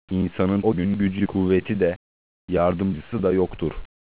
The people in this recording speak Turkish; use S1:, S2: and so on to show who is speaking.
S1: İnsanın o gün gücü kuvveti de, yardımcısı da yoktur.